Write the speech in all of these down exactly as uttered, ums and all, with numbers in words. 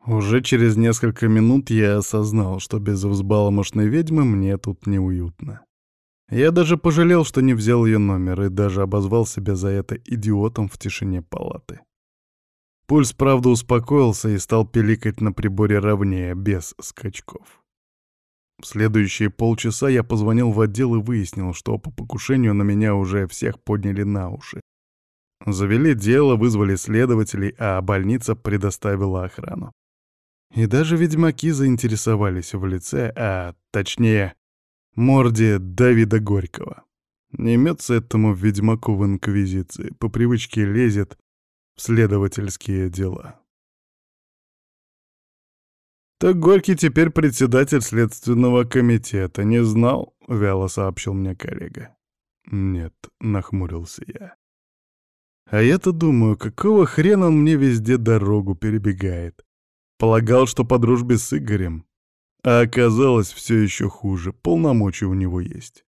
Уже через несколько минут я осознал, что без взбаломошной ведьмы мне тут неуютно. Я даже пожалел, что не взял ее номер, и даже обозвал себя за это идиотом в тишине палаты. Пульс, правда, успокоился и стал пиликать на приборе ровнее, без скачков. В следующие полчаса я позвонил в отдел и выяснил, что по покушению на меня уже всех подняли на уши. Завели дело, вызвали следователей, а больница предоставила охрану. И даже ведьмаки заинтересовались в лице, а точнее, морде Давида Горького. Не имется этому ведьмаку в инквизиции, по привычке лезет в следовательские дела. «Так Горький теперь председатель следственного комитета. Не знал?» — вяло сообщил мне коллега. «Нет», — нахмурился я. «А я-то думаю, какого хрена он мне везде дорогу перебегает? Полагал, что по дружбе с Игорем. А оказалось все еще хуже, полномочия у него есть.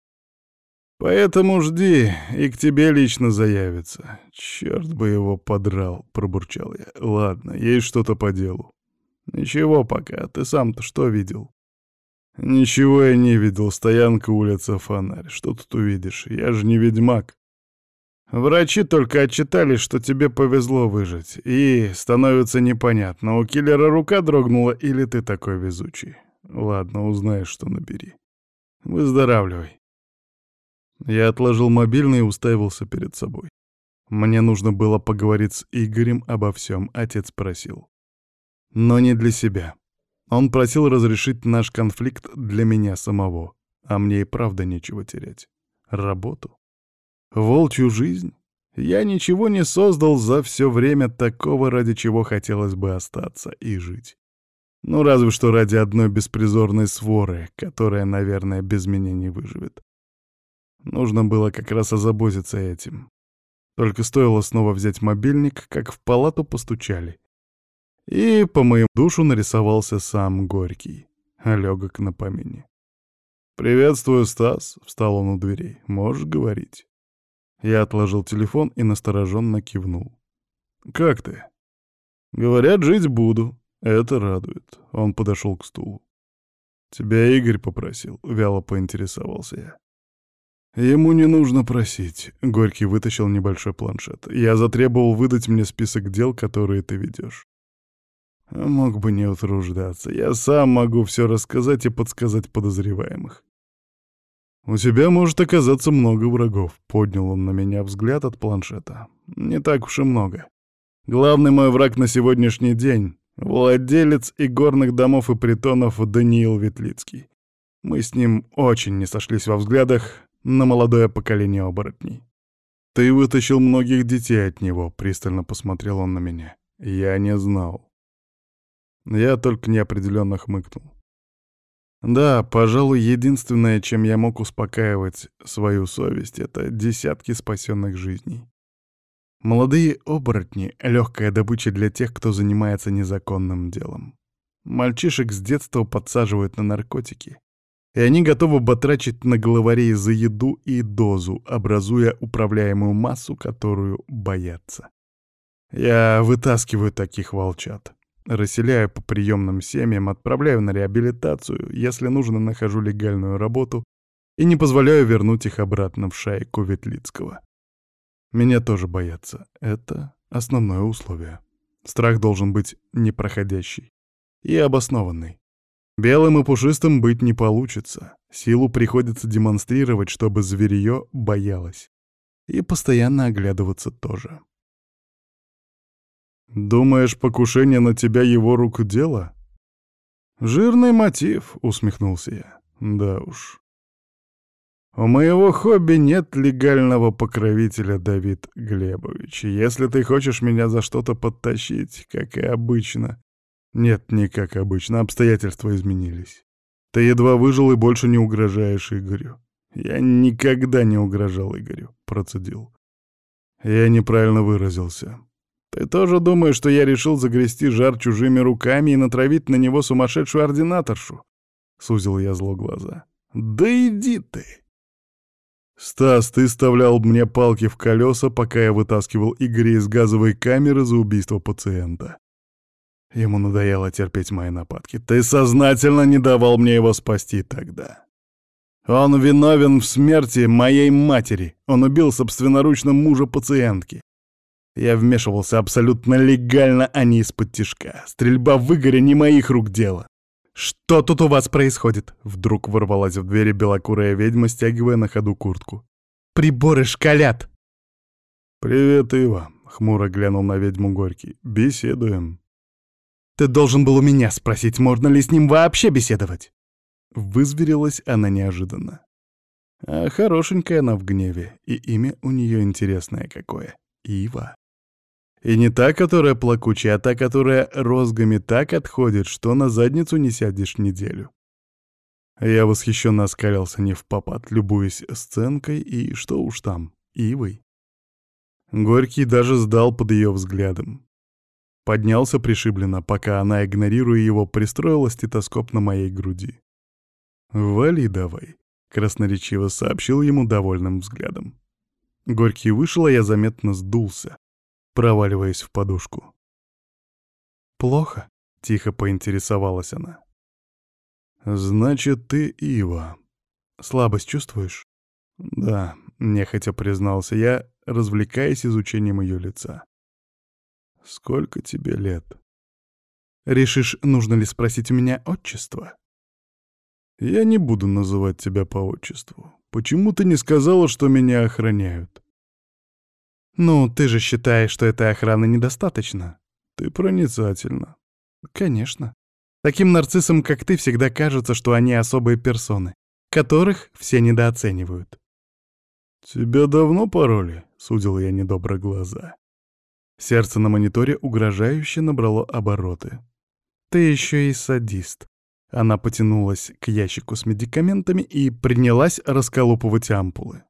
Поэтому жди, и к тебе лично заявится. Черт бы его подрал», — пробурчал я. «Ладно, есть что-то по делу». «Ничего пока, ты сам-то что видел?» «Ничего я не видел, стоянка, улица, фонарь. Что тут увидишь? Я же не ведьмак». «Врачи только отчитались, что тебе повезло выжить, и становится непонятно, у киллера рука дрогнула или ты такой везучий. Ладно, узнаешь, что набери. Выздоравливай». Я отложил мобильный и уставился перед собой. Мне нужно было поговорить с Игорем обо всем, отец просил. Но не для себя. Он просил разрешить наш конфликт для меня самого, а мне и правда нечего терять. Работу? Волчью жизнь? Я ничего не создал за все время такого, ради чего хотелось бы остаться и жить. Ну, разве что ради одной беспризорной своры, которая, наверное, без меня не выживет. Нужно было как раз озаботиться этим. Только стоило снова взять мобильник, как в палату постучали. И по моему душу нарисовался сам Горький, легок на помине. «Приветствую, Стас», — встал он у дверей. «Можешь говорить?» Я отложил телефон и настороженно кивнул. «Как ты?» «Говорят, жить буду. Это радует». Он подошел к стулу. «Тебя Игорь попросил», — вяло поинтересовался я. «Ему не нужно просить», — Горький вытащил небольшой планшет. «Я затребовал выдать мне список дел, которые ты ведешь. Мог бы не утруждаться. Я сам могу все рассказать и подсказать подозреваемых». «У тебя может оказаться много врагов», — поднял он на меня взгляд от планшета. «Не так уж и много. Главный мой враг на сегодняшний день — владелец игорных домов и притонов Даниил Ветлицкий. Мы с ним очень не сошлись во взглядах на молодое поколение оборотней. Ты вытащил многих детей от него», — пристально посмотрел он на меня. «Я не знал». Я только неопределенно хмыкнул. Да, пожалуй, единственное, чем я мог успокаивать свою совесть, это десятки спасенных жизней. Молодые оборотни — легкая добыча для тех, кто занимается незаконным делом. Мальчишек с детства подсаживают на наркотики, и они готовы батрачить на главарей за еду и дозу, образуя управляемую массу, которую боятся. Я вытаскиваю таких волчат. Расселяю по приемным семьям, отправляю на реабилитацию, если нужно, нахожу легальную работу и не позволяю вернуть их обратно в шайку Ветлицкого. Меня тоже боятся. Это основное условие. Страх должен быть непроходящий и обоснованный. Белым и пушистым быть не получится. Силу приходится демонстрировать, чтобы зверье боялось. И постоянно оглядываться тоже. «Думаешь, покушение на тебя его рук дело?» «Жирный мотив», — усмехнулся я. «Да уж. У моего хобби нет легального покровителя, Давид Глебович. Если ты хочешь меня за что-то подтащить, как и обычно...» «Нет, не как обычно, обстоятельства изменились. Ты едва выжил и больше не угрожаешь Игорю». «Я никогда не угрожал Игорю», — процедил. «Я неправильно выразился». «Ты тоже думаешь, что я решил загрести жар чужими руками и натравить на него сумасшедшую ординаторшу?» — сузил я зло глаза. «Да иди ты!» «Стас, ты вставлял мне палки в колеса, пока я вытаскивал Игоря из газовой камеры за убийство пациента. Ему надоело терпеть мои нападки. Ты сознательно не давал мне его спасти тогда. Он виновен в смерти моей матери. Он убил собственноручно мужа пациентки. Я вмешивался абсолютно легально, а не из-под тишка. Стрельба в Игоря не моих рук дело. «Что тут у вас происходит?» Вдруг ворвалась в двери белокурая ведьма, стягивая на ходу куртку. «Приборы шкалят!» «Привет, Ива», — хмуро глянул на ведьму Горький. «Беседуем». «Ты должен был у меня спросить, можно ли с ним вообще беседовать?» Вызверилась она неожиданно. А хорошенькая она в гневе, и имя у нее интересное какое — Ива. И не та, которая плакучая, а та, которая розгами так отходит, что на задницу не сядешь неделю. Я восхищенно оскалился невпопад, любуясь сценкой и, что уж там, Ивой. Горький даже сдал под ее взглядом. Поднялся пришибленно, пока она, игнорируя его, пристроила стетоскоп на моей груди. «Вали давай», — красноречиво сообщил ему довольным взглядом. Горький вышел, а я заметно сдулся, проваливаясь в подушку. «Плохо?» — тихо поинтересовалась она. «Значит, ты Ива. Слабость чувствуешь?» «Да», — нехотя признался я, развлекаясь изучением ее лица. «Сколько тебе лет?» «Решишь, нужно ли спросить у меня отчество?» «Я не буду называть тебя по отчеству. Почему ты не сказала, что меня охраняют?» «Ну, ты же считаешь, что этой охраны недостаточно?» «Ты проницательна». «Конечно. Таким нарциссам, как ты, всегда кажется, что они особые персоны, которых все недооценивают». «Тебя давно пороли?» — судил я недобро глаза. Сердце на мониторе угрожающе набрало обороты. «Ты еще и садист». Она потянулась к ящику с медикаментами и принялась расколупывать ампулы.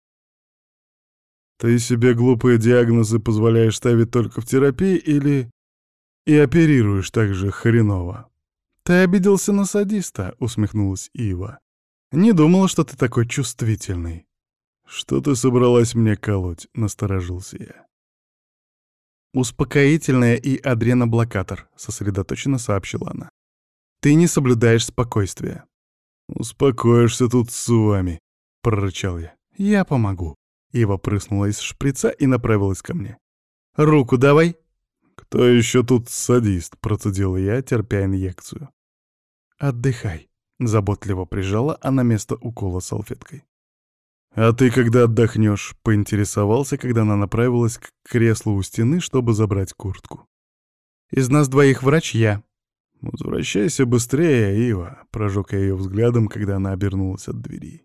«Ты себе глупые диагнозы позволяешь ставить только в терапии или и оперируешь так же хреново?» «Ты обиделся на садиста», — усмехнулась Ива. «Не думала, что ты такой чувствительный». «Что ты собралась мне колоть?» — насторожился я. «Успокоительное и адреноблокатор», — сосредоточенно сообщила она. «Ты не соблюдаешь спокойствие». «Успокоишься тут с вами», — прорычал я. «Я помогу». Ива прыснула из шприца и направилась ко мне. «Руку давай». «Кто еще тут садист?» — процедил я, терпя инъекцию. «Отдыхай», — заботливо прижала она место укола салфеткой. «А ты когда отдохнешь?» — поинтересовался, когда она направилась к креслу у стены, чтобы забрать куртку. «Из нас двоих врач я». «Возвращайся быстрее, Ива», — прожег я ее взглядом, когда она обернулась от двери.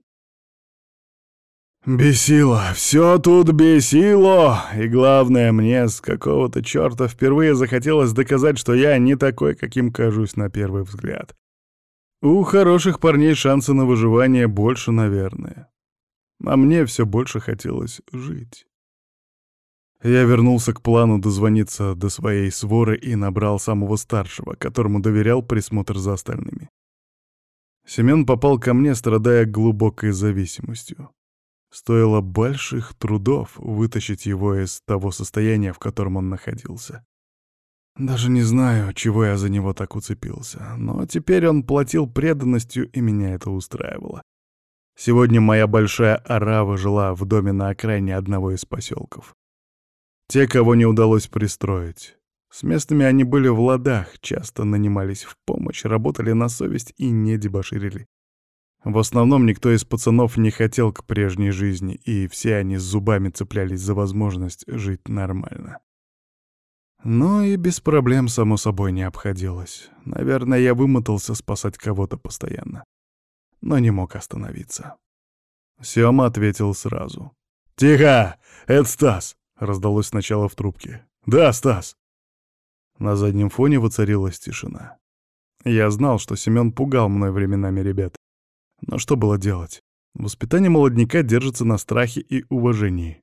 Бесило, все тут бесило, и главное, мне с какого-то черта впервые захотелось доказать, что я не такой, каким кажусь на первый взгляд. У хороших парней шансы на выживание больше, наверное. А мне все больше хотелось жить. Я вернулся к плану дозвониться до своей своры и набрал самого старшего, которому доверял присмотр за остальными. Семен попал ко мне, страдая глубокой зависимостью. Стоило больших трудов вытащить его из того состояния, в котором он находился. Даже не знаю, чего я за него так уцепился, но теперь он платил преданностью, и меня это устраивало. Сегодня моя большая орава жила в доме на окраине одного из поселков. Те, кого не удалось пристроить. С местными они были в ладах, часто нанимались в помощь, работали на совесть и не дебоширили. В основном никто из пацанов не хотел к прежней жизни, и все они с зубами цеплялись за возможность жить нормально. Но и без проблем, само собой, не обходилось. Наверное, я вымотался спасать кого-то постоянно. Но не мог остановиться. Сёма ответил сразу. «Тихо! Это Стас!» — раздалось сначала в трубке. «Да, Стас!» На заднем фоне воцарилась тишина. Я знал, что Семён пугал мной временами ребят. Но что было делать? Воспитание молодняка держится на страхе и уважении.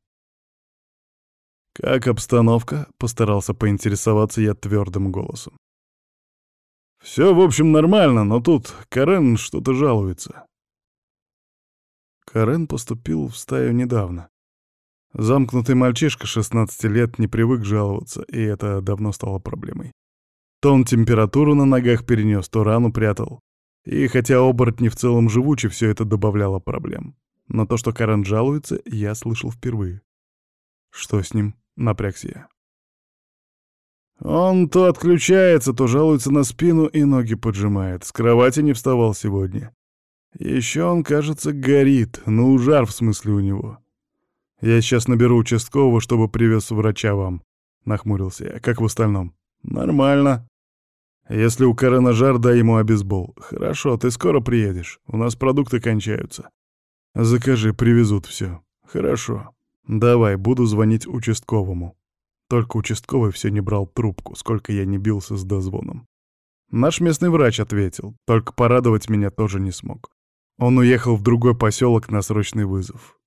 «Как обстановка?» — постарался поинтересоваться я твердым голосом. «Все, в общем, нормально, но тут Карен что-то жалуется». Карен поступил в стаю недавно. Замкнутый мальчишка шестнадцати лет не привык жаловаться, и это давно стало проблемой. То он температуру на ногах перенес, то рану прятал. И хотя оборотни в целом живучи, все это добавляло проблем. Но то, что Карен жалуется, я слышал впервые. «Что с ним?» — напрягся я. «Он то отключается, то жалуется на спину и ноги поджимает. С кровати не вставал сегодня. Еще он, кажется, горит. Ну, жар в смысле у него. Я сейчас наберу участкового, чтобы привез врача вам», — нахмурился я. «Как в остальном?» «Нормально. Если у Карена жар, дай ему обезбол». «Хорошо, ты скоро приедешь. У нас продукты кончаются. Закажи, привезут все». «Хорошо. Давай, буду звонить участковому». Только участковый все не брал трубку, сколько я не бился с дозвоном. Наш местный врач ответил, только порадовать меня тоже не смог. Он уехал в другой поселок на срочный вызов.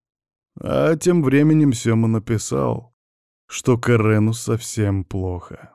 А тем временем Сёма написал, что Карену совсем плохо.